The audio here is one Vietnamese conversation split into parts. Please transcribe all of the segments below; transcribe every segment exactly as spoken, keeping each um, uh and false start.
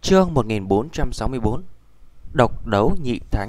Chương một nghìn bốn trăm sáu mươi tư. Độc đấu nhị thánh.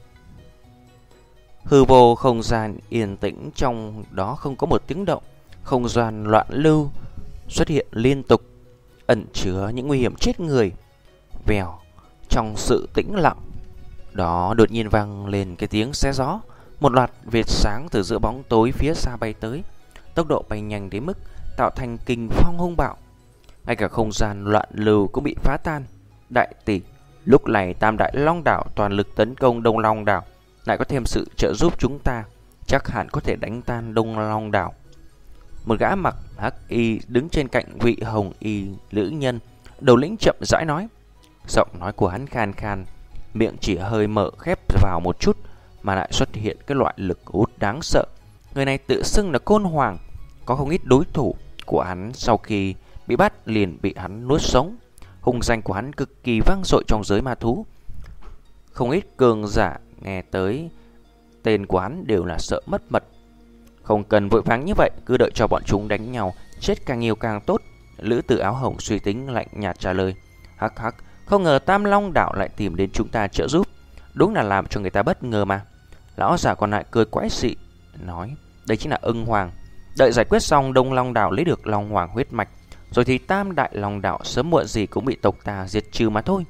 Hư vô không gian yên tĩnh, trong đó không có một tiếng động. Không gian loạn lưu xuất hiện liên tục, ẩn chứa những nguy hiểm chết người. Vèo, trong sự tĩnh lặng đó đột nhiên vang lên cái tiếng xé gió. Một loạt vệt sáng từ giữa bóng tối phía xa bay tới, tốc độ bay nhanh đến mức tạo thành kình phong hung bạo. Ngay cả không gian loạn lưu cũng bị phá tan. Đại tỷ, lúc này Tam Đại Long Đảo toàn lực tấn công Đông Long Đảo, lại có thêm sự trợ giúp chúng ta, chắc hẳn có thể đánh tan Đông Long Đảo. Một gã mặc hắc y đứng trên cạnh vị hồng y nữ nhân, đầu lĩnh chậm rãi nói. Giọng nói của hắn khan khan, miệng chỉ hơi mở khép vào một chút mà lại xuất hiện cái loại lực hút đáng sợ. Người này tự xưng là Côn Hoàng, có không ít đối thủ của hắn sau khi bị bắt liền bị hắn nuốt sống. Hung danh của hắn cực kỳ vang dội trong giới ma thú. Không ít cường giả nghe tới tên của hắn đều là sợ mất mật. Không cần vội vàng như vậy, cứ đợi cho bọn chúng đánh nhau, chết càng nhiều càng tốt. Lữ tử áo hồng suy tính lạnh nhạt trả lời. Hắc hắc, không ngờ Tam Long Đảo lại tìm đến chúng ta trợ giúp, đúng là làm cho người ta bất ngờ mà. Lão giả còn lại cười quái dị nói, đây chính là Ưng Hoàng. Đợi giải quyết xong Đông Long Đảo lấy được Long Hoàng huyết mạch, rồi thì Tam Đại Long Đảo sớm muộn gì cũng bị tộc ta diệt trừ mà thôi.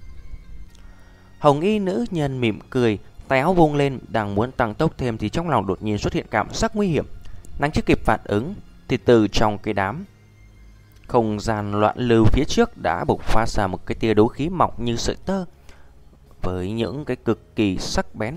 Hồng y nữ nhân mỉm cười, tay áo vung lên, đang muốn tăng tốc thêm thì trong lòng đột nhiên xuất hiện cảm giác nguy hiểm. Nàng chưa kịp phản ứng thì từ trong cái đám không gian loạn lưu phía trước đã bộc phát ra một cái tia đấu khí mỏng như sợi tơ, với những cái cực kỳ sắc bén.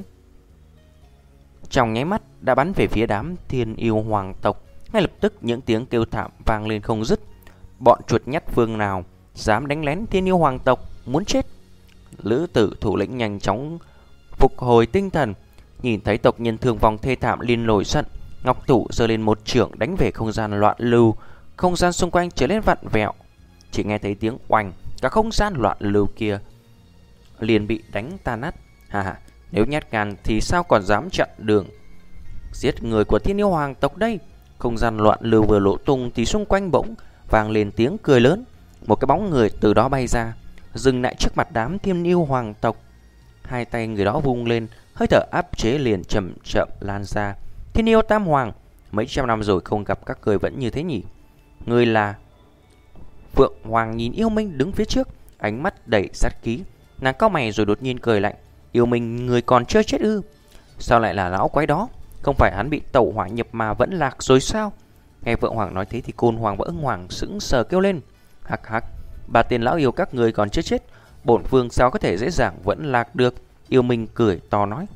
Trong nháy mắt đã bắn về phía đám thiên yêu hoàng tộc. Ngay lập tức những tiếng kêu thảm vang lên không dứt. Bọn chuột nhắt phương nào dám đánh lén thiên yêu hoàng tộc, muốn chết. Lữ tử thủ lĩnh nhanh chóng phục hồi tinh thần, nhìn thấy tộc nhân thương vong thê thảm liền nổi giận. Ngọc thủ giơ lên một chưởng đánh về không gian loạn lưu. Không gian xung quanh trở lên vặn vẹo, chỉ nghe thấy tiếng oanh, cả không gian loạn lưu kia liền bị đánh tan nát. Hà hà, nếu nhát gan thì sao còn dám chặn đường giết người của thiên yêu hoàng tộc đây. Không gian loạn lưu vừa lộ tung thì xung quanh bỗng vang lên tiếng cười lớn. Một cái bóng người từ đó bay ra, dừng lại trước mặt đám thiên yêu hoàng tộc. Hai tay người đó vung lên, hơi thở áp chế liền chậm chậm lan ra. Thiên yêu tam hoàng, mấy trăm năm rồi không gặp các người vẫn như thế nhỉ? Người là Phượng Hoàng. Nhìn Yêu Minh đứng phía trước, ánh mắt đầy sát khí. Nàng cau mày rồi đột nhiên cười lạnh. Yêu Minh, người còn chưa chết ư? Sao lại là lão quái đó? Không phải hắn bị tẩu hỏa nhập mà vẫn lạc rồi sao? Nghe Phượng Hoàng nói thế thì Côn Hoàng và Ưng Hoàng sững sờ kêu lên. Hắc hắc, ba tên lão yêu các người còn chưa chết, bổn vương sao có thể dễ dàng vẫn lạc được? Yêu Minh cười to nói.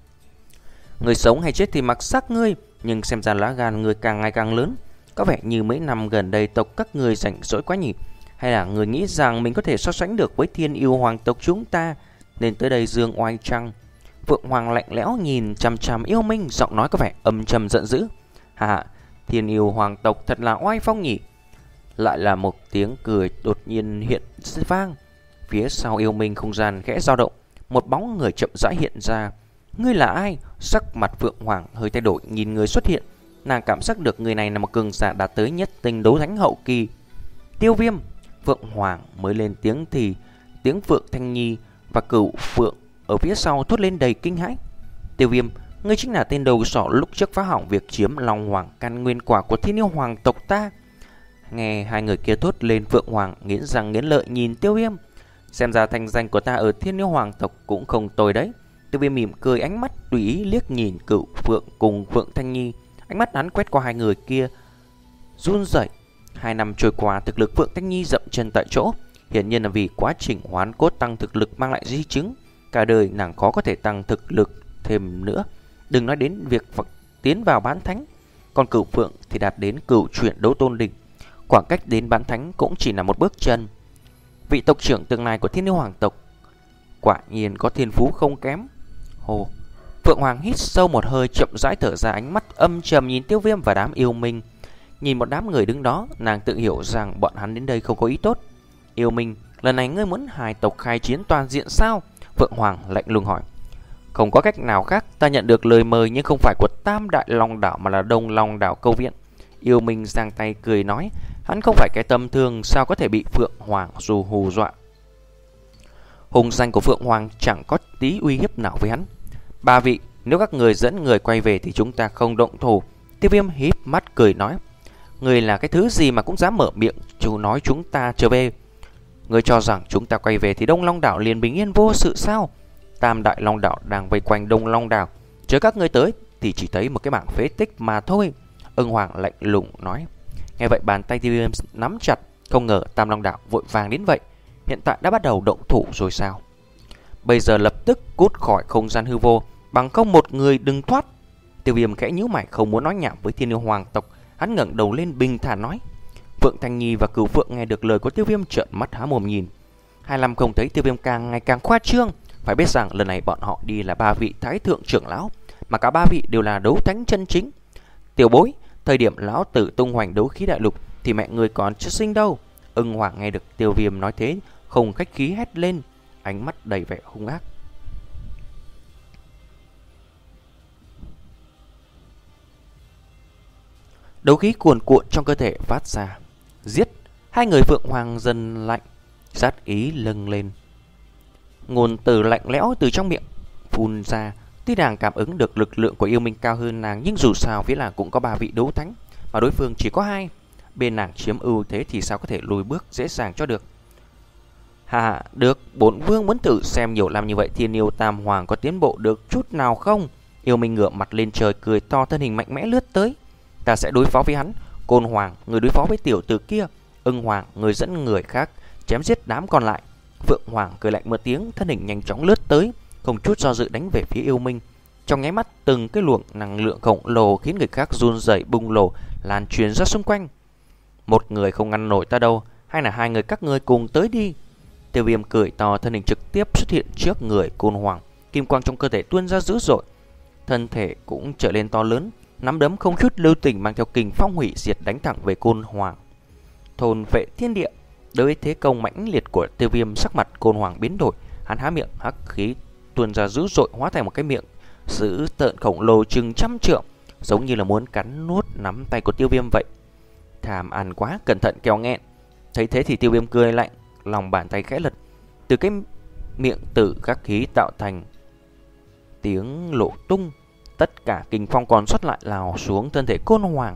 Người sống hay chết thì mặc sắc ngươi, nhưng xem ra lá gan người càng ngày càng lớn. Có vẻ như mấy năm gần đây tộc các người rảnh rỗi quá nhỉ? Hay là người nghĩ rằng mình có thể so sánh được với thiên yêu hoàng tộc chúng ta nên tới đây dương oai chăng? Phượng Hoàng lạnh lẽo nhìn chằm chằm Yêu Minh, giọng nói có vẻ âm trầm giận dữ. Hà, thiên yêu hoàng tộc thật là oai phong nhỉ? Lại là một tiếng cười đột nhiên hiện vang. Phía sau Yêu Minh không gian khẽ dao động, một bóng người chậm rãi hiện ra. Ngươi là ai? Sắc mặt Phượng Hoàng hơi thay đổi nhìn người xuất hiện. Nàng cảm giác được người này là một cường giả đạt tới nhất tinh đấu thánh hậu kỳ. Tiêu Viêm. Phượng Hoàng mới lên tiếng thì tiếng Phượng Thanh Nhi và Cửu Phượng ở phía sau thốt lên đầy kinh hãi. Tiêu Viêm, ngươi chính là tên đầu sỏ lúc trước phá hỏng việc chiếm Long Hoàng căn nguyên quả của thiên yêu hoàng tộc ta. Nghe hai người kia thốt lên, Phượng Hoàng nghiến răng nghiến lợi nhìn Tiêu Viêm. Xem ra thanh danh của ta ở thiên yêu hoàng tộc cũng không tồi đấy. Tiêu Viêm mỉm cười, ánh mắt tùy ý liếc nhìn Cửu Phượng cùng Phượng Thanh Nhi. Ánh mắt hắn quét qua hai người kia run rẩy. Hai năm trôi qua, thực lực Phượng Thanh Nhi dậm chân tại chỗ, hiển nhiên là vì quá trình hoán cốt tăng thực lực mang lại di chứng. Cả đời nàng khó có thể tăng thực lực thêm nữa, đừng nói đến việc tiến vào bán thánh. Còn Cửu Phượng thì đạt đến cửu chuyển đấu tôn đỉnh, khoảng cách đến bán thánh cũng chỉ là một bước chân. Vị tộc trưởng tương lai của thiên yêu hoàng tộc quả nhiên có thiên phú không kém. Hồ Phượng Hoàng hít sâu một hơi, chậm rãi thở ra, ánh mắt âm trầm nhìn Tiêu Viêm và đám Yêu Minh. Nhìn một đám người đứng đó, nàng tự hiểu rằng bọn hắn đến đây không có ý tốt. Yêu Minh, lần này ngươi muốn hai tộc khai chiến toàn diện sao? Phượng Hoàng lạnh lùng hỏi. Không có cách nào khác, ta nhận được lời mời nhưng không phải của Tam Đại Long Đảo mà là Đông Long Đảo câu viện. Yêu Minh giang tay cười nói, hắn không phải cái tâm thương, sao có thể bị Phượng Hoàng dù hù dọa. Hùng danh của Phượng Hoàng chẳng có tí uy hiếp nào với hắn. Ba vị, nếu các người dẫn người quay về thì chúng ta không động thủ. Tiêu Viêm híp mắt cười nói. Người là cái thứ gì mà cũng dám mở miệng chú nói chúng ta trở về? Người cho rằng chúng ta quay về thì Đông Long đảo liền bình yên vô sự sao? Tam đại Long đảo đang vây quanh Đông Long đảo, chờ các người tới thì chỉ thấy một cái mảng phế tích mà thôi. Ưng Hoàng lạnh lùng nói. Nghe vậy bàn tay Tiêu Viêm nắm chặt. Không ngờ Tam Long đảo vội vàng đến vậy. Hiện tại đã bắt đầu động thủ rồi sao? Bây giờ lập tức cút khỏi không gian hư vô, bằng không một người đừng thoát. Tiêu Viêm khẽ nhíu mày không muốn nói nhảm với Thiên Yêu Hoàng tộc. Hắn ngẩng đầu lên bình thản nói. Phượng Thanh Nhi và Cửu Phượng nghe được lời của Tiêu Viêm trợn mắt há mồm nhìn. Hai năm không thấy Tiêu Viêm càng ngày càng khoa trương. Phải biết rằng lần này bọn họ đi là ba vị thái thượng trưởng lão, mà cả ba vị đều là đấu thánh chân chính. Tiểu bối, thời điểm lão tử tung hoành đấu khí đại lục thì mẹ người còn chưa sinh đâu. Ưng Hoàng nghe được Tiêu Viêm nói thế, không khách khí hét lên, ánh mắt đầy vẻ hung ác. Đấu khí cuồn cuộn trong cơ thể phát ra. Giết! Hai người Phượng Hoàng dần lạnh, sát ý lâng lên. Ngôn từ lạnh lẽo từ trong miệng phun ra. Tuy nàng cảm ứng được lực lượng của yêu minh cao hơn nàng, nhưng dù sao phía nàng cũng có ba vị đấu thánh, mà đối phương chỉ có hai. Bên nàng chiếm ưu thế thì sao có thể lùi bước dễ dàng cho được. Hà, được, bổn vương muốn thử xem nhiều năm như vậy Thiên Yêu Tam Hoàng có tiến bộ được chút nào không. Yêu minh ngửa mặt lên trời cười to, thân hình mạnh mẽ lướt tới. Ta sẽ đối phó với hắn. Côn Hoàng, người đối phó với tiểu tử kia. Ưng Hoàng, người dẫn người khác chém giết đám còn lại. Phượng Hoàng cười lạnh một tiếng, thân hình nhanh chóng lướt tới, không chút do dự đánh về phía yêu minh. Trong nháy mắt, từng cái luồng năng lượng khổng lồ khiến người khác run rẩy bùng nổ, lan truyền ra xung quanh. Một người không ngăn nổi ta đâu, hay là hai người các ngươi cùng tới đi. Tiêu Viêm cười to, thân hình trực tiếp xuất hiện trước người Côn Hoàng, kim quang trong cơ thể tuôn ra dữ dội, thân thể cũng trở lên to lớn, nắm đấm không chút lưu tình mang theo kình phong hủy diệt đánh thẳng về Côn Hoàng. Thôn vệ thiên địa. Đối với thế công mãnh liệt của Tiêu Viêm, sắc mặt Côn Hoàng biến đổi, hắn há miệng, hắc khí tuôn ra dữ dội hóa thành một cái miệng dữ tợn khổng lồ chừng trăm trượng, giống như là muốn cắn nuốt nắm tay của Tiêu Viêm vậy. Tham ăn quá, cẩn thận kẻo nghẹn. Thấy thế thì Tiêu Viêm cười lạnh, lòng bàn tay khẽ lật, từ cái miệng tử các khí tạo thành tiếng lộ tung, tất cả kình phong còn sót lại lao xuống thân thể Côn Hoàng.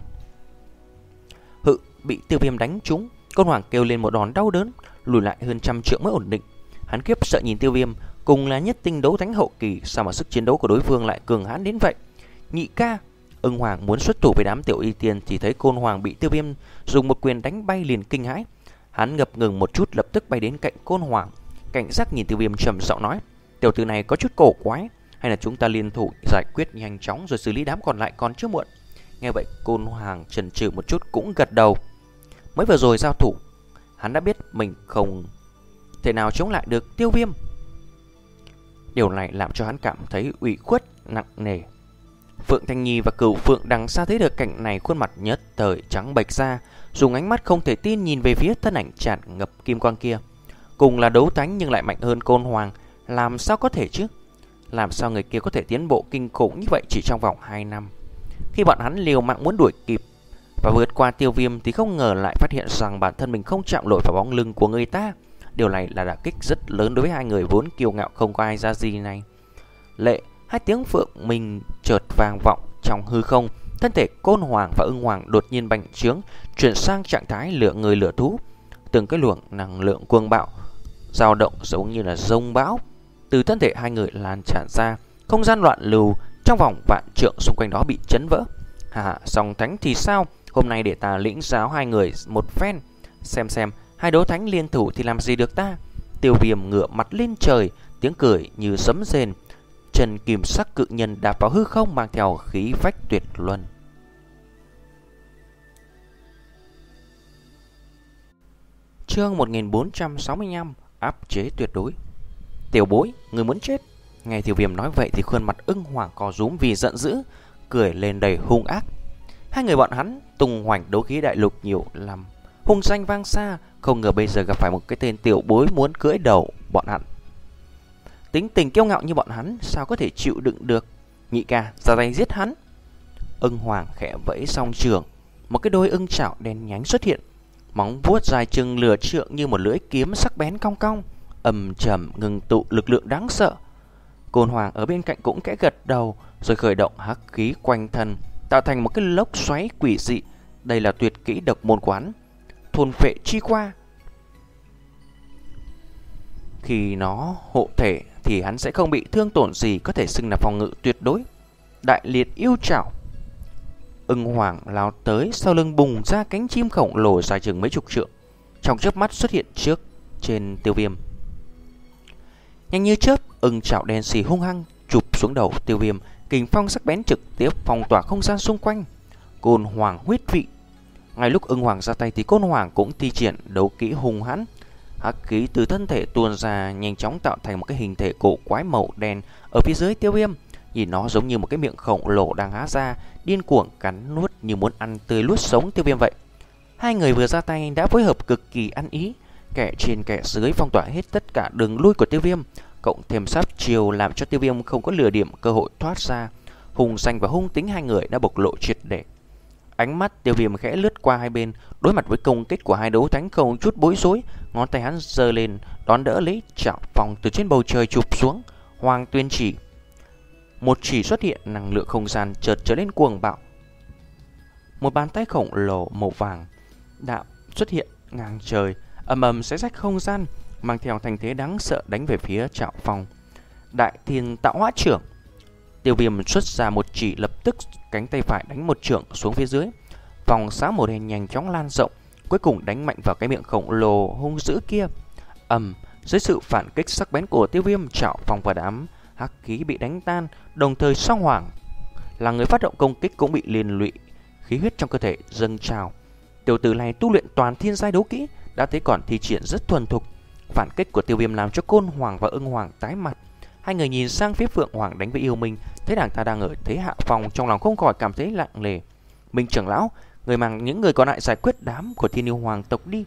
Hự, bị Tiêu Viêm đánh trúng. Côn Hoàng kêu lên một đòn đau đớn, lùi lại hơn trăm trượng mới ổn định. Hắn khiếp sợ nhìn Tiêu Viêm, cùng là nhất tinh đấu thánh hậu kỳ, sao mà sức chiến đấu của đối phương lại cường hãn đến vậy? Nhị ca! Ưng Hoàng muốn xuất thủ với đám tiểu y tiên thì thấy Côn Hoàng bị Tiêu Viêm dùng một quyền đánh bay, liền kinh hãi. Hắn ngập ngừng một chút, lập tức bay đến cạnh Côn Hoàng, cảnh giác nhìn Tiêu Viêm trầm giọng nói: tiểu tử này có chút cổ quái, hay là chúng ta liên thủ giải quyết nhanh chóng rồi xử lý đám còn lại còn chưa muộn. Nghe vậy Côn Hoàng chần chừ một chút cũng gật đầu. Mới vừa rồi giao thủ, hắn đã biết mình không thể nào chống lại được Tiêu Viêm. Điều này làm cho hắn cảm thấy ủy khuất nặng nề. Phượng Thanh Nhi và Cửu Phượng đằng xa thấy được cảnh này, khuôn mặt nhất thời trắng bệch ra, dùng ánh mắt không thể tin nhìn về phía thân ảnh tràn ngập kim quang kia. Cùng là đấu thánh nhưng lại mạnh hơn Côn Hoàng, làm sao có thể chứ? Làm sao người kia có thể tiến bộ kinh khủng như vậy chỉ trong vòng hai năm? Khi bọn hắn liều mạng muốn đuổi kịp và vượt qua Tiêu Viêm thì không ngờ lại phát hiện rằng bản thân mình không chạm nổi vào bóng lưng của người ta. Điều này là đả kích rất lớn đối với hai người vốn kiêu ngạo không có ai ra gì này. Lệ, hai tiếng phượng mình chợt vang vọng trong hư không. Thân thể Côn Hoàng và Ưng Hoàng đột nhiên bành trướng, chuyển sang trạng thái lửa người lửa thú. Từng cái luồng năng lượng cuồng bạo dao động giống như là rông bão từ thân thể hai người lan tràn ra. Không gian loạn lưu trong vòng vạn trượng xung quanh đó bị chấn vỡ. Hà, song thánh thì sao? Hôm nay để ta lĩnh giáo hai người một phen, xem xem hai đấu thánh liên thủ thì làm gì được ta. Tiêu Viêm ngửa mặt lên trời, tiếng cười như sấm rền. Chân kim sắc cự nhân đạp vào hư không, mang theo khí phách tuyệt luân. Chương một nghìn bốn trăm sáu mươi lăm, áp chế tuyệt đối. Tiểu bối, người muốn chết? Nghe Tiêu Viêm nói vậy thì khuôn mặt Ưng Hoàng co rúm vì giận dữ, cười lên đầy hung ác. Hai người bọn hắn tung hoành đấu khí đại lục nhiều lắm, hung danh vang xa, không ngờ bây giờ gặp phải một cái tên tiểu bối muốn cưỡi đầu bọn hắn. Tính tình kiêu ngạo như bọn hắn sao có thể chịu đựng được? Nhị ca, ra tay giết hắn. Ưng Hoàng khẽ vẫy song trường, một cái đôi ưng chảo đen nhánh xuất hiện, móng vuốt dài chừng lửa trượng như một lưỡi kiếm sắc bén cong cong, ầm trầm ngừng tụ lực lượng đáng sợ. Côn Hoàng ở bên cạnh cũng kẽ gật đầu, rồi khởi động hắc khí quanh thân, tạo thành một cái lốc xoáy quỷ dị. Đây là tuyệt kỹ độc môn quán, thôn phệ chi qua. Khi nó hộ thể thì hắn sẽ không bị thương tổn gì, có thể xưng là phòng ngự tuyệt đối. Đại liệt yêu trảo. Ưng Hoàng lao tới, sau lưng bùng ra cánh chim khổng lồ dài chừng mấy chục trượng, trong chớp mắt xuất hiện trước trên Tiêu Viêm. Nhanh như chớp, ưng trảo đen xì hung hăng chụp xuống đầu Tiêu Viêm, kình phong sắc bén trực tiếp phong tỏa không gian xung quanh. Côn Hoàng huyết vị. Ngay lúc Ưng Hoàng ra tay thì Côn Hoàng cũng thi triển đấu kỹ hung hãn. Hắc khí từ thân thể tuôn ra, nhanh chóng tạo thành một cái hình thể cổ quái màu đen ở phía dưới Tiêu Viêm. Nhìn nó giống như một cái miệng khổng lồ đang há ra, điên cuồng cắn nuốt như muốn ăn tươi nuốt sống Tiêu Viêm vậy. Hai người vừa ra tay đã phối hợp cực kỳ ăn ý, kẻ trên kẻ dưới phong tỏa hết tất cả đường lui của Tiêu Viêm, cộng thêm sát chiêu làm cho Tiêu Viêm không có lừa điểm cơ hội thoát ra. Hung danh và hung tính hai người đã bộc lộ triệt để. Ánh mắt Tiêu Viêm khẽ lướt qua hai bên, đối mặt với công kích của hai đấu thánh không chút bối rối, ngón tay hắn giơ lên đón đỡ lấy chảo phong từ trên bầu trời chụp xuống. Hoàng Tuyên Chỉ. Một chỉ xuất hiện, năng lượng không gian chợt trở lên cuồng bạo. Một bàn tay khổng lồ màu vàng đạm xuất hiện ngang trời, ầm ầm xé rách không gian, mang theo thành thế đáng sợ đánh về phía chảo phong. Đại Thiên Tạo Hóa Trưởng. Tiêu Viêm xuất ra một chỉ, lập tức cánh tay phải đánh một chưởng xuống phía dưới. Vòng sáng màu đen nhanh chóng lan rộng, cuối cùng đánh mạnh vào cái miệng khổng lồ hung dữ kia. Ầm, dưới sự phản kích sắc bén của Tiêu Viêm, chảo phong và đám hắc khí bị đánh tan, đồng thời Song Hoàng là người phát động công kích cũng bị liên lụy, khí huyết trong cơ thể dâng trào. Tiểu tử này tu luyện toàn thiên giai đấu kỹ, đã thấy còn thi triển rất thuần thục. Phản kích của Tiêu Viêm làm cho Côn Hoàng và Ưng Hoàng tái mặt. Hai người nhìn sang phía Phượng Hoàng đánh với Yêu Minh, thấy đảng ta đang ở thế hạ phòng, trong lòng không khỏi cảm thấy lặng lề. Minh trưởng lão, người mang những người còn lại giải quyết đám của Thiên Yêu Hoàng tộc đi.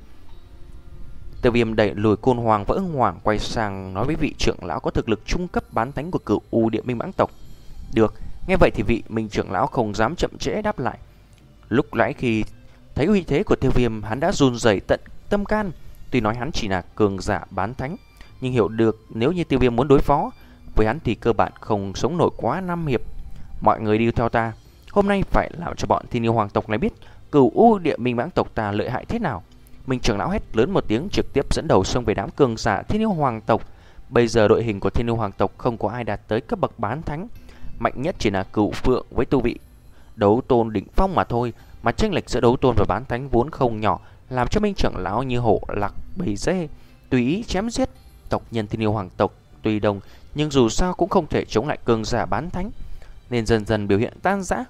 Tiêu Viêm đẩy lùi Côn Hoàng và Ưng Hoàng, quay sang nói với vị trưởng lão có thực lực trung cấp bán thánh của Cửu U Địa Minh Mãng tộc. Được, nghe vậy thì vị Minh trưởng lão không dám chậm trễ đáp lại. Lúc nãy khi thấy uy thế của Tiêu Viêm, hắn đã run rẩy tận tâm can. Tuy nói hắn chỉ là cường giả bán thánh, nhưng hiểu được nếu như Tiêu Viêm muốn đối phó với hắn thì cơ bản không sống nổi quá năm hiệp. Mọi người đi theo ta, hôm nay phải làm cho bọn Thiên Yêu Hoàng tộc này biết Cửu U Địa Minh Mãng tộc ta lợi hại thế nào. Minh trưởng lão hét lớn một tiếng, trực tiếp dẫn đầu xông về đám cường giả Thiên Yêu Hoàng tộc. Bây giờ đội hình của Thiên Yêu Hoàng tộc không có ai đạt tới cấp bậc bán thánh, mạnh nhất chỉ là Cửu Phượng với tu vị đấu tôn đỉnh phong mà thôi. Mà chênh lệch giữa đấu tôn và bán thánh vốn không nhỏ, làm cho Minh trưởng lão như hổ lạc bầy dê, tùy ý chém giết. Tộc nhân Thiên Yêu Hoàng tộc tuy đông, nhưng dù sao cũng không thể chống lại cường giả bán thánh, nên dần dần biểu hiện tan rã.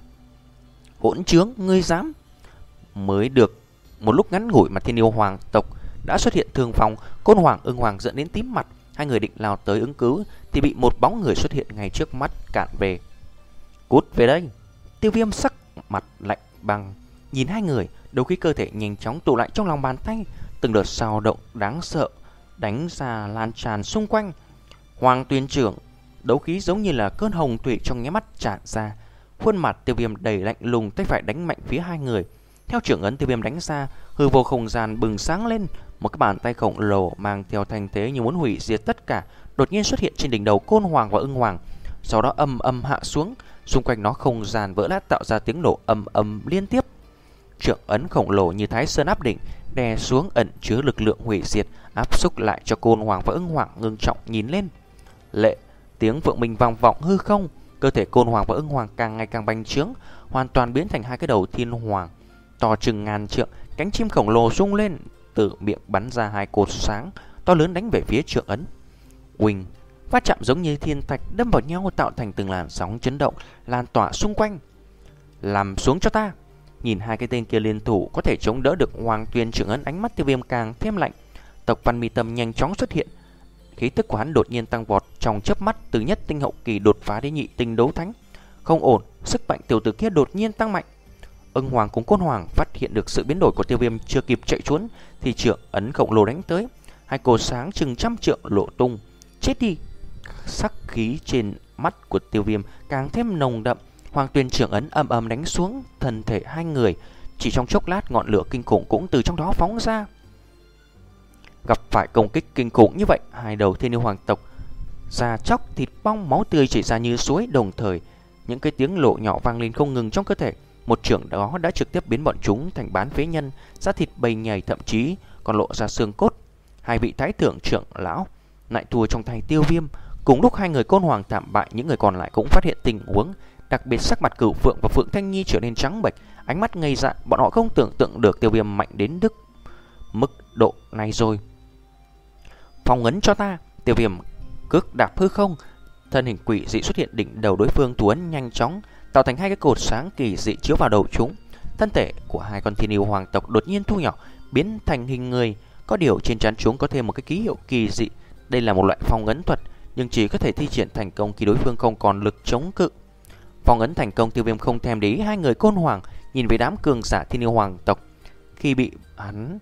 Hỗn trướng, ngươi dám! Mới được một lúc ngắn ngủi mà Thiên Yêu Hoàng tộc đã xuất hiện thương phong. Côn Hoàng, Ưng Hoàng giận đến tím mặt, hai người định lao tới ứng cứu thì bị một bóng người xuất hiện ngay trước mắt cản về. Cút về đây! Tiêu Viêm sắc mặt lạnh băng nhìn hai người, đấu khí cơ thể nhanh chóng tụ lại trong lòng bàn tay, từng đợt sao động đáng sợ đánh ra lan tràn xung quanh. Hoàng Tuyên trưởng, đấu khí giống như là cơn hồng thủy trong nháy mắt tràn ra. Khuôn mặt Tiêu Viêm đầy lạnh lùng, tay phải đánh mạnh phía hai người. Theo trưởng ấn Tiêu Viêm đánh ra, hư vô không gian bừng sáng lên, một cái bàn tay khổng lồ mang theo thành thế như muốn hủy diệt tất cả, đột nhiên xuất hiện trên đỉnh đầu Côn Hoàng và Ưng Hoàng, sau đó âm âm hạ xuống, xung quanh nó không gian vỡ nát tạo ra tiếng nổ ầm ầm liên tiếp. Trưởng ấn khổng lồ như Thái Sơn áp đỉnh, đè xuống ẩn chứa lực lượng hủy diệt, áp xúc lại cho Côn Hoàng và Ưng Hoàng ngưng trọng nhìn lên. Lệ, tiếng vượng minh vang vọng hư không, cơ thể Côn Hoàng và Ưng Hoàng càng ngày càng bành trướng, hoàn toàn biến thành hai cái đầu thiên hoàng to chừng ngàn trượng, cánh chim khổng lồ rung lên, từ miệng bắn ra hai cột sáng to lớn đánh về phía trưởng ấn. Uỳnh, va chạm giống như thiên thạch đâm vào nhau, tạo thành từng làn sóng chấn động lan tỏa xung quanh. Làm xuống cho ta! Nhìn hai cái tên kia liên thủ có thể chống đỡ được Hoàng Tuyên trưởng ấn, ánh mắt Tiêu Viêm càng thêm lạnh. Tộc Văn Mi Tâm nhanh chóng xuất hiện, khí tức của hắn đột nhiên tăng vọt, trong chớp mắt từ nhất tinh hậu kỳ đột phá đến nhị tinh đấu thánh. Không ổn, sức mạnh tiểu tử kia đột nhiên tăng mạnh. Ưng Hoàng cùng Côn Hoàng phát hiện được sự biến đổi của Tiêu Viêm, chưa kịp chạy trốn thì trưởng ấn khổng lồ đánh tới, hai cột sáng chừng trăm trượng lộ tung. Chết đi! Sắc khí trên mắt của Tiêu Viêm càng thêm nồng đậm. Hoàng Tuyên trưởng ấn ầm ầm đánh xuống thân thể hai người, chỉ trong chốc lát ngọn lửa kinh khủng cũng từ trong đó phóng ra. Gặp phải công kích kinh khủng như vậy, hai đầu thiên yêu hoàng tộc da chóc thịt bong, máu tươi chảy ra như suối, đồng thời những cái tiếng lộ nhỏ vang lên không ngừng trong cơ thể. Một chưởng đó đã trực tiếp biến bọn chúng thành bán phế nhân, da thịt bầy nhầy, thậm chí còn lộ ra xương cốt. Hai vị thái thượng trưởng lão lại thua trong tay Tiêu Viêm. Cùng lúc hai người côn hoàng thảm bại, những người còn lại cũng phát hiện tình huống, đặc biệt sắc mặt Cửu Phượng và Phượng Thanh Nhi trở nên trắng bệch, ánh mắt ngây dại. Bọn họ không tưởng tượng được Tiêu Viêm mạnh đến đức mức độ này rồi. Phong ấn cho ta! Tiêu Viêm cước đạp hư không, thân hình quỷ dị xuất hiện đỉnh đầu đối phương. Thủ ấn nhanh chóng tạo thành hai cái cột sáng kỳ dị chiếu vào đầu chúng. Thân thể của hai con thiên yêu hoàng tộc đột nhiên thu nhỏ, biến thành hình người. Có điều trên trán chúng có thêm một cái ký hiệu kỳ dị. Đây là một loại phong ấn thuật, nhưng chỉ có thể thi triển thành công khi đối phương không còn lực chống cự. Phong ấn thành công, Tiêu Viêm không thèm để ý hai người côn hoàng, nhìn về đám cường giả thiên yêu hoàng tộc. Khi bị hắn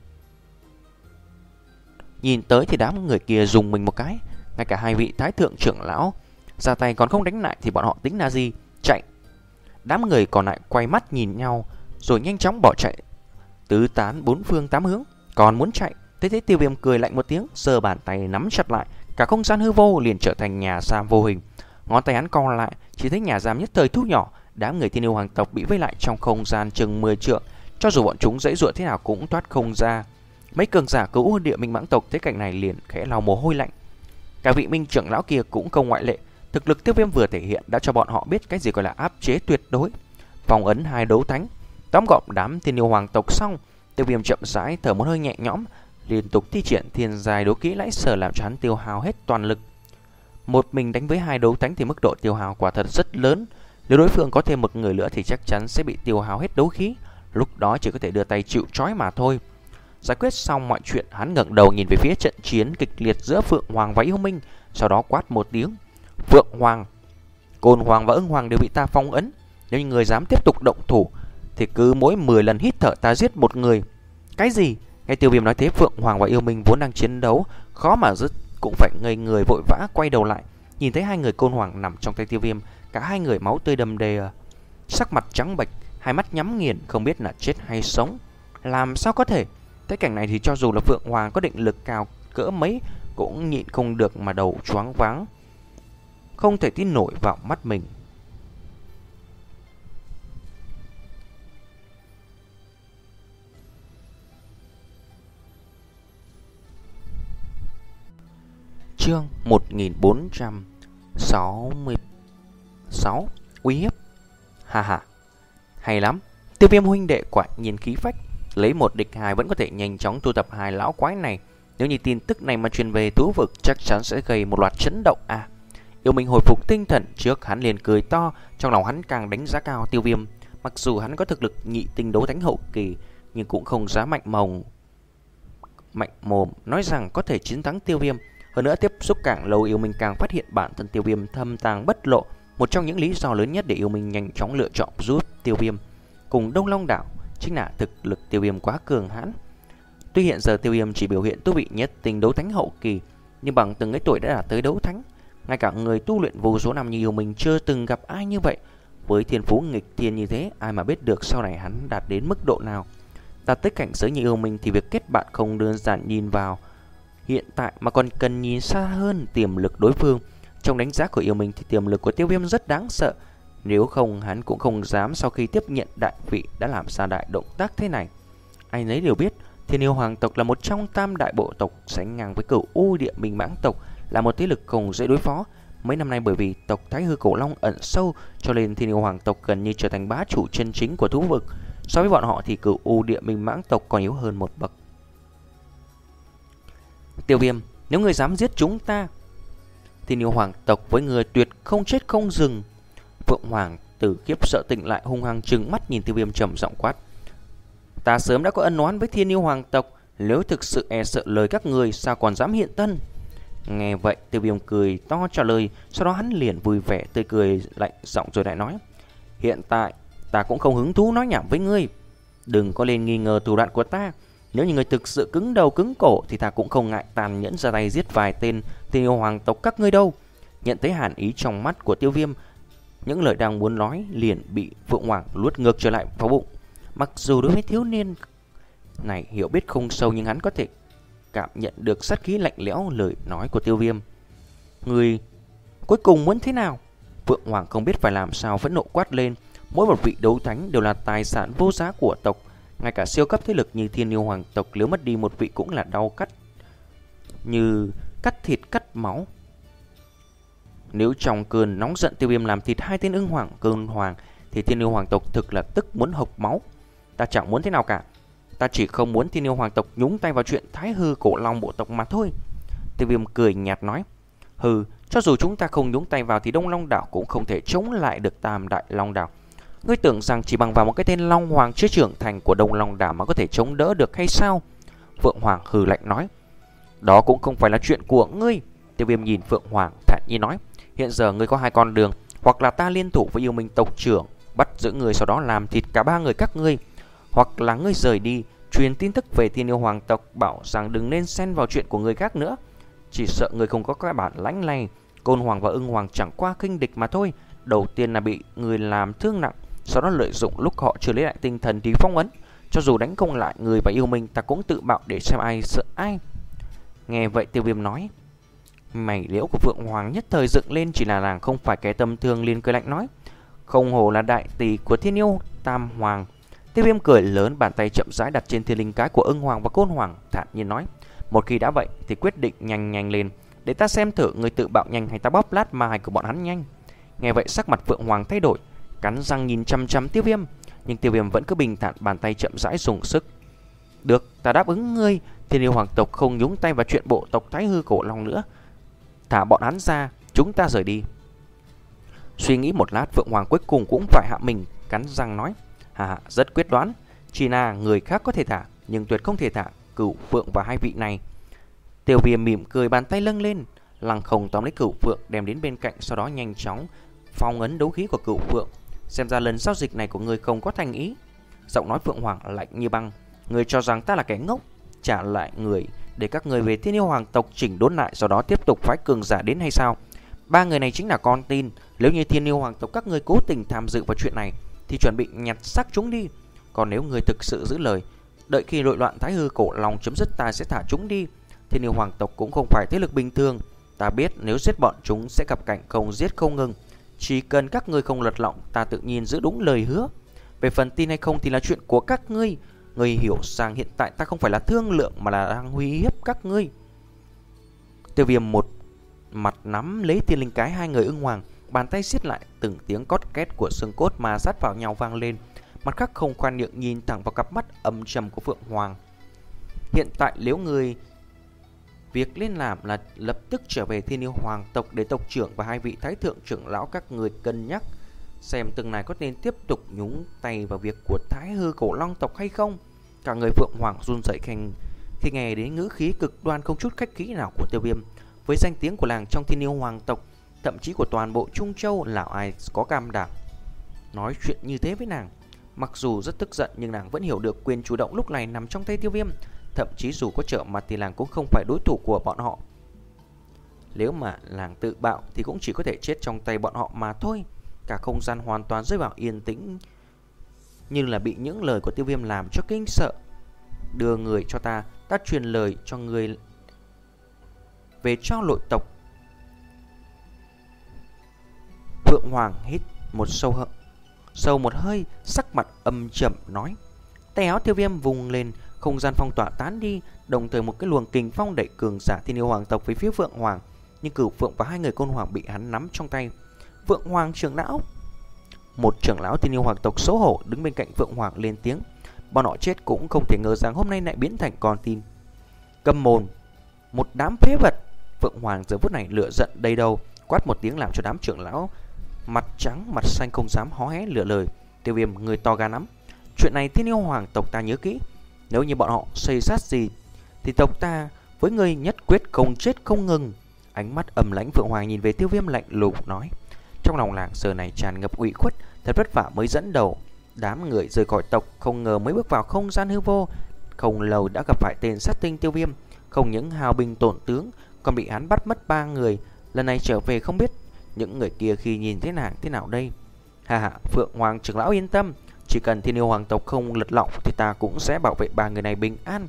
nhìn tới thì đám người kia dùng mình một cái. Ngay cả hai vị thái thượng trưởng lão ra tay còn không đánh lại thì bọn họ tính là gì? Chạy! Đám người còn lại quay mắt nhìn nhau rồi nhanh chóng bỏ chạy, tứ tán bốn phương tám hướng. Còn muốn chạy, thế thế Tiêu Viêm cười lạnh một tiếng, giơ bàn tay nắm chặt lại, cả không gian hư vô liền trở thành nhà giam vô hình. Ngón tay hắn co lại, chỉ thấy nhà giam nhất thời thu nhỏ. Đám người thiên yêu hoàng tộc bị vây lại trong không gian chừng mười trượng, cho dù bọn chúng dãy dụa thế nào cũng thoát không ra. Mấy cường giả cứu địa minh mãng tộc thấy cảnh này liền khẽ lau mồ hôi lạnh. Cả vị minh trưởng lão kia cũng không ngoại lệ. Thực lực Tiêu Viêm vừa thể hiện đã cho bọn họ biết cái gì gọi là áp chế tuyệt đối. Phong ấn hai đấu thánh tóm gọn đám thiên yêu hoàng tộc xong, Tiêu Viêm chậm rãi thở một hơi nhẹ nhõm, liên tục thi triển thiên giai đấu kỹ lãi sở làm cho hắn tiêu hao hết toàn lực. Một mình đánh với hai đấu thánh thì mức độ tiêu hao quả thật rất lớn. Nếu đối phương có thêm một người nữa thì chắc chắn sẽ bị tiêu hao hết đấu khí. Lúc đó chỉ có thể đưa tay chịu trói mà thôi. Giải quyết xong mọi chuyện, hắn ngẩng đầu nhìn về phía trận chiến kịch liệt giữa Phượng Hoàng và Yêu Minh, sau đó quát một tiếng: Phượng Hoàng, Côn Hoàng và Ưng Hoàng đều bị ta phong ấn. Nếu như người dám tiếp tục động thủ thì cứ mỗi mười lần hít thở ta giết một người. Cái gì? Nghe Tiêu Viêm nói thế, Phượng Hoàng và Yêu Minh vốn đang chiến đấu khó mà dứt cũng phải ngây người vội vã quay đầu lại, nhìn thấy hai người Côn Hoàng nằm trong tay Tiêu Viêm. Cả hai người máu tươi đầm đìa, sắc mặt trắng bệch, hai mắt nhắm nghiền, không biết là chết hay sống. Làm sao có thể? Thấy cảnh này thì cho dù là Phượng Hoàng có định lực cao cỡ mấy cũng nhịn không được mà đầu choáng váng, không thể tin nổi vào mắt mình. Chương một nghìn bốn trăm sáu mươi sáu Uy hiếp. Ha ha, hay lắm, Tiêu Viêm huynh đệ quả nhiên khí phách, lấy một địch hai vẫn có thể nhanh chóng thu thập hai lão quái này. Nếu như tin tức này mà truyền về thú vực chắc chắn sẽ gây một loạt chấn động à. Yêu Minh hồi phục tinh thần, trước hắn liền cười to, trong lòng hắn càng đánh giá cao Tiêu Viêm. Mặc dù hắn có thực lực nhị tinh đấu thánh hậu kỳ, nhưng cũng không dám mạnh mồm mạnh mồm nói rằng có thể chiến thắng Tiêu Viêm. Hơn nữa tiếp xúc càng lâu, Yêu Minh càng phát hiện bản thân Tiêu Viêm thâm tàng bất lộ. Một trong những lý do lớn nhất để Yêu Minh nhanh chóng lựa chọn giúp Tiêu Viêm cùng Đông Long đảo chính là thực lực Tiêu Viêm quá cường hãn. Tuy hiện giờ Tiêu Viêm chỉ biểu hiện tu vị nhất tinh đấu thánh hậu kỳ, nhưng bằng từng ấy tuổi đã đạt tới đấu thánh. Ngay cả người tu luyện vô số năm như Yêu Minh chưa từng gặp ai như vậy. Với thiên phú nghịch thiên như thế, ai mà biết được sau này hắn đạt đến mức độ nào. Đạt tới cảnh giới như Yêu Minh thì việc kết bạn không đơn giản nhìn vào hiện tại mà còn cần nhìn xa hơn tiềm lực đối phương. Trong đánh giá của Yêu Minh thì tiềm lực của Tiêu Viêm rất đáng sợ. Nếu không hắn cũng không dám sau khi tiếp nhận đại vị đã làm ra đại động tác thế này. Ai nấy đều biết Thiên Yêu Hoàng tộc là một trong tam đại bộ tộc, sánh ngang với Cửu U Địa Minh Mãng tộc, là một thế lực không dễ đối phó. Mấy năm nay bởi vì tộc Thái Hư Cổ Long ẩn sâu, cho nên Thiên Yêu Hoàng tộc gần như trở thành bá chủ chân chính của thú vực. So với bọn họ thì Cửu U Địa Minh Mãng tộc còn yếu hơn một bậc. Tiêu Viêm, nếu người dám giết chúng ta, Thiên Yêu Hoàng tộc với người tuyệt không chết không dừng. Phượng Hoàng từ khiếp sợ tỉnh lại, hung hăng trừng mắt nhìn Tiêu Viêm trầm giọng quát: Ta sớm đã có ân oán với Thiên Yêu Hoàng tộc, nếu thực sự e sợ lời các người, sao còn dám hiện thân? Nghe vậy Tiêu Viêm cười to trả lời, sau đó hắn liền vui vẻ tươi cười lạnh giọng rồi lại nói: Hiện tại ta cũng không hứng thú nói nhảm với ngươi, đừng có lên nghi ngờ thủ đoạn của ta. Nếu như người thực sự cứng đầu cứng cổ thì ta cũng không ngại tàn nhẫn ra tay giết vài tên Thiên Yêu Hoàng tộc các ngươi đâu. Nhận thấy hàn ý trong mắt của Tiêu Viêm, những lời đang muốn nói liền bị Phượng Hoàng luốt ngược trở lại vào bụng. Mặc dù đối với thiếu niên này hiểu biết không sâu, nhưng hắn có thể cảm nhận được sát khí lạnh lẽo lời nói của Tiêu Viêm. Người cuối cùng muốn thế nào? Phượng Hoàng không biết phải làm sao, phẫn nộ quát lên. Mỗi một vị đấu thánh đều là tài sản vô giá của tộc. Ngay cả siêu cấp thế lực như Thiên Yêu Hoàng tộc, nếu mất đi một vị cũng là đau cắt như cắt thịt cắt máu. Nếu trong cơn nóng giận Tiêu Viêm làm thịt hai tên ưng hoàng cơn hoàng, thì Thiên Yêu Hoàng tộc thực là tức muốn hộc máu. Ta chẳng muốn thế nào cả. Ta chỉ không muốn Thiên Yêu Hoàng tộc nhúng tay vào chuyện Thái Hư Cổ Long bộ tộc mà thôi. Tiêu Viêm cười nhạt nói. Hừ, cho dù chúng ta không nhúng tay vào thì Đông Long đảo cũng không thể chống lại được Tam Đại Long đảo. Ngươi tưởng rằng chỉ bằng vào một cái tên Long Hoàng chưa trưởng thành của Đông Long đảo mà có thể chống đỡ được hay sao? Phượng Hoàng hừ lạnh nói. Đó cũng không phải là chuyện của ngươi. Tiêu Viêm nhìn Phượng Hoàng thản nhiên nói. Hiện giờ ngươi có hai con đường, hoặc là ta liên thủ với Yêu Minh tộc trưởng bắt giữ người, sau đó làm thịt cả ba người các ngươi, hoặc là ngươi rời đi truyền tin tức về Thiên Yêu Hoàng tộc, bảo rằng đừng nên xen vào chuyện của người khác nữa. Chỉ sợ người không có cái bản lãnh này. Côn Hoàng và Ưng Hoàng chẳng qua khinh địch mà thôi. Đầu tiên là bị người làm thương nặng, sau đó lợi dụng lúc họ chưa lấy lại tinh thần thì phong ấn. Cho dù đánh không lại người và Yêu Minh, ta cũng tự bạo để xem ai sợ ai. Nghe vậy Tiêu Viêm nói. Mày liễu của Phượng Hoàng nhất thời dựng lên, chỉ là nàng không phải kẻ tầm thường, liền cười lạnh nói. Không hổ là đại tỷ của Thiên Yêu Tam Hoàng. Tiêu Viêm cười lớn, bàn tay chậm rãi đặt trên thiên linh cái của Ưng Hoàng và Côn Hoàng, thản nhiên nói. Một khi đã vậy thì quyết định nhanh nhanh lên, để ta xem thử người tự bạo nhanh hay ta bóp lát mai của bọn hắn nhanh. Nghe vậy sắc mặt Phượng Hoàng thay đổi, cắn răng nhìn chăm chăm Tiêu Viêm. Nhưng Tiêu Viêm vẫn cứ bình thản, bàn tay chậm rãi dùng sức. Được, ta đáp ứng ngươi. Thiên Yêu Hoàng tộc không nhúng tay vào chuyện bộ tộc Thái Hư Cổ Long nữa. Thả bọn hắn ra, chúng ta rời đi. Suy nghĩ một lát, Phượng Hoàng cuối cùng cũng phải hạ mình, cắn răng nói. Hà, rất quyết đoán. Chỉ là người khác có thể thả, nhưng tuyệt không thể thả Cửu Phượng và hai vị này. Tiêu Viêm mỉm cười, bàn tay lâng lên, lăng không tóm lấy Cửu Phượng đem đến bên cạnh, sau đó nhanh chóng phong ấn đấu khí của Cửu Phượng. Xem ra lần giao dịch này của người không có thành ý. Giọng nói Phượng Hoàng lạnh như băng. Người cho rằng ta là kẻ ngốc, trả lại người để các người về Thiên Yêu Hoàng tộc chỉnh đốn lại, sau đó tiếp tục phái cường giả đến hay sao? Ba người này chính là con tin. Nếu như Thiên Yêu Hoàng tộc các người cố tình tham dự vào chuyện này thì chuẩn bị nhặt xác chúng đi. Còn nếu người thực sự giữ lời, đợi khi nội loạn Thái Hư Cổ Long chấm dứt, ta sẽ thả chúng đi. Thiên Yêu Hoàng tộc cũng không phải thế lực bình thường. Ta biết nếu giết bọn chúng sẽ gặp cảnh không giết không ngừng. Chỉ cần các ngươi không lật lọng, ta tự nhiên giữ đúng lời hứa. Về phần tin hay không thì là chuyện của các ngươi. Ngươi hiểu rằng hiện tại ta không phải là thương lượng mà là đang uy hiếp các ngươi. Tiêu Viêm một mặt nắm lấy thiên linh cái hai người Ưng Hoàng, bàn tay siết lại, từng tiếng cót két của xương cốt mà sát vào nhau vang lên. Mặt khác không khoan nhượng nhìn thẳng vào cặp mắt âm trầm của Phượng Hoàng. Hiện tại nếu người việc nên làm là lập tức trở về Thiên Yêu Hoàng tộc để tộc trưởng và hai vị thái thượng trưởng lão các người cân nhắc xem từng này có nên tiếp tục nhúng tay vào việc của Thái Hư Cổ Long tộc hay không. Cả người Phượng Hoàng run rẩy khanh khi nghe đến ngữ khí cực đoan không chút khách khí nào của Tiêu Viêm. Với danh tiếng của làng trong Thiên Yêu Hoàng tộc, thậm chí của toàn bộ Trung Châu, lão ai có cam đảm nói chuyện như thế với nàng. Mặc dù rất tức giận nhưng nàng vẫn hiểu được quyền chủ động lúc này nằm trong tay Tiêu Viêm. Thậm chí dù có trợ mặt thì làng cũng không phải đối thủ của bọn họ. Nếu mà làng tự bạo thì cũng chỉ có thể chết trong tay bọn họ mà thôi. Cả không gian hoàn toàn rơi vào yên tĩnh, như là bị những lời của Tiêu Viêm làm cho kinh sợ. Đưa người cho ta, ta truyền lời cho người về cho nội tộc. Phượng Hoàng hít một sâu hậm sâu một hơi, sắc mặt âm trầm nói. Tay áo Tiêu Viêm vùng lên, không gian phong tỏa tán đi, đồng thời một cái luồng kình phong đẩy cường giả Thiên Yêu Hoàng tộc với phía Phượng Hoàng. Nhưng Cửu Phượng và hai người Côn Hoàng bị hắn nắm trong tay. Phượng Hoàng trưởng lão. Một trưởng lão Thiên Yêu Hoàng tộc xấu hổ đứng bên cạnh Phượng Hoàng lên tiếng. Bọn họ chết cũng không thể ngờ rằng hôm nay lại biến thành con tin. Câm mồm, một đám phế vật. Phượng Hoàng giờ phút này lửa giận đầy đầu, quát một tiếng làm cho đám trưởng lão mặt trắng mặt xanh không dám hó hé lựa lời. Tiêu Viêm, người to gan lắm. Chuyện này Thiên Yêu Hoàng tộc ta nhớ kỹ. Nếu như bọn họ xây sát gì thì tộc ta với người nhất quyết không chết không ngừng. Ánh mắt ầm lãnh Phượng Hoàng nhìn về Tiêu Viêm lạnh lùng nói. Trong lòng làng giờ này tràn ngập ủy khuất, thật vất vả mới dẫn đầu đám người rời khỏi tộc, không ngờ mới bước vào không gian hư vô, không lâu đã gặp phải tên sát tinh Tiêu Viêm. Không những hào binh tổn tướng, còn bị hắn bắt mất ba người. Lần này trở về không biết những người kia khi nhìn thế nàng thế nào đây. Hà hà, Phượng Hoàng trưởng lão yên tâm, chỉ cần Thiên Yêu Hoàng tộc không lật lọng thì ta cũng sẽ bảo vệ ba người này bình an.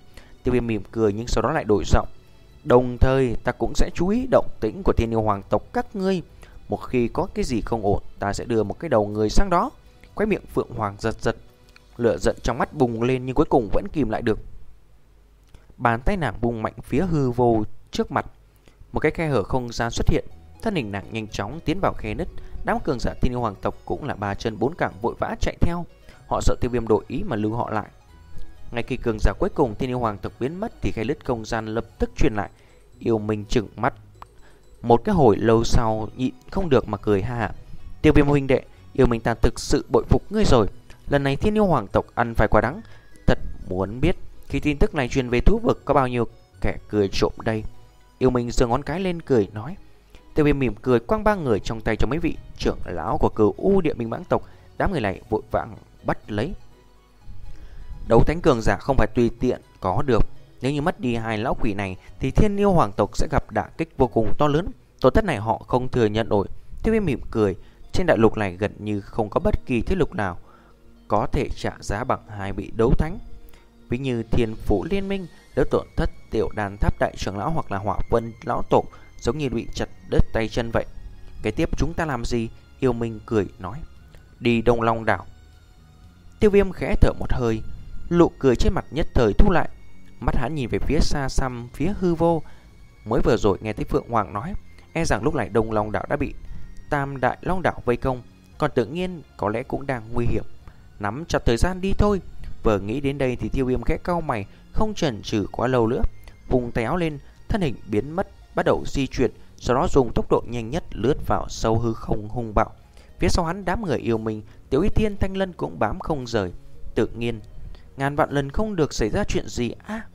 Tiêu Viêm mỉm cười nhưng sau đó lại đổi giọng. Đồng thời ta cũng sẽ chú ý động tĩnh của Thiên Yêu Hoàng tộc các ngươi. Một khi có cái gì không ổn, ta sẽ đưa một cái đầu người sang đó. Khóe miệng Phượng Hoàng giật giật, lửa giận trong mắt bùng lên nhưng cuối cùng vẫn kìm lại được. Bàn tay nàng bung mạnh phía hư vô trước mặt. Một cái khe hở không gian xuất hiện, thân hình nàng nhanh chóng tiến vào khe nứt. Đám cường giả Thiên Yêu Hoàng tộc cũng là ba chân bốn cẳng vội vã chạy theo. Họ sợ Tiêu Viêm đổi ý mà lưu họ lại. Ngay khi cường giả cuối cùng Thiên Yêu Hoàng tộc biến mất thì khe nứt không gian lập tức truyền lại. Yêu Minh trừng mắt một cái hồi lâu sau nhịn không được mà cười ha hả. Tiêu Viêm huynh đệ, Yêu Minh ta thực sự bội phục ngươi rồi. Lần này Thiên Yêu Hoàng tộc ăn phải quả đắng. Thật muốn biết khi tin tức này truyền về thú vực có bao nhiêu kẻ cười trộm đây. Yêu Minh giơ ngón cái lên cười nói. Tiêu Viêm mỉm cười quăng ba người trong tay cho mấy vị trưởng lão của Cửu U Địa Minh Mãng tộc. Đám người này vội vàng bắt lấy. Đấu thánh cường giả không phải tùy tiện có được. Nếu như mất đi hai lão quỷ này thì Thiên Yêu Hoàng tộc sẽ gặp đả kích vô cùng to lớn. Tổn thất này họ không thừa nhận nổi. Tiêu Viêm mỉm cười. Trên đại lục này gần như không có bất kỳ thế lực nào có thể trả giá bằng hai vị đấu thánh. Ví như Thiên Phủ Liên Minh, nếu tổn thất Tiểu Đàn Tháp đại trưởng lão hoặc là Hỏa Vân lão tổ giống như bị chặt đứt tay chân vậy. Kế tiếp chúng ta làm gì? Yêu Minh cười nói. Đi Đông Long đảo. Tiêu Viêm khẽ thở một hơi, nụ cười trên mặt nhất thời thu lại. Mắt hắn nhìn về phía xa xăm phía hư vô. Mới vừa rồi nghe thấy Phượng Hoàng nói, e rằng lúc này Đông Long đảo đã bị Tam Đại Long đảo vây công, còn tự nhiên có lẽ cũng đang nguy hiểm. Nắm chặt thời gian đi thôi. Vừa nghĩ đến đây thì Tiêu Viêm khẽ cau mày, không chần chừ quá lâu nữa, vùng tay áo lên, thân hình biến mất, bắt đầu di chuyển, sau đó dùng tốc độ nhanh nhất lướt vào sâu hư không hung bạo. Phía sau hắn đám người Yêu Minh, Tiểu Y Thiên, Thanh Lân cũng bám không rời. Tự nhiên ngàn vạn lần không được xảy ra chuyện gì á. À,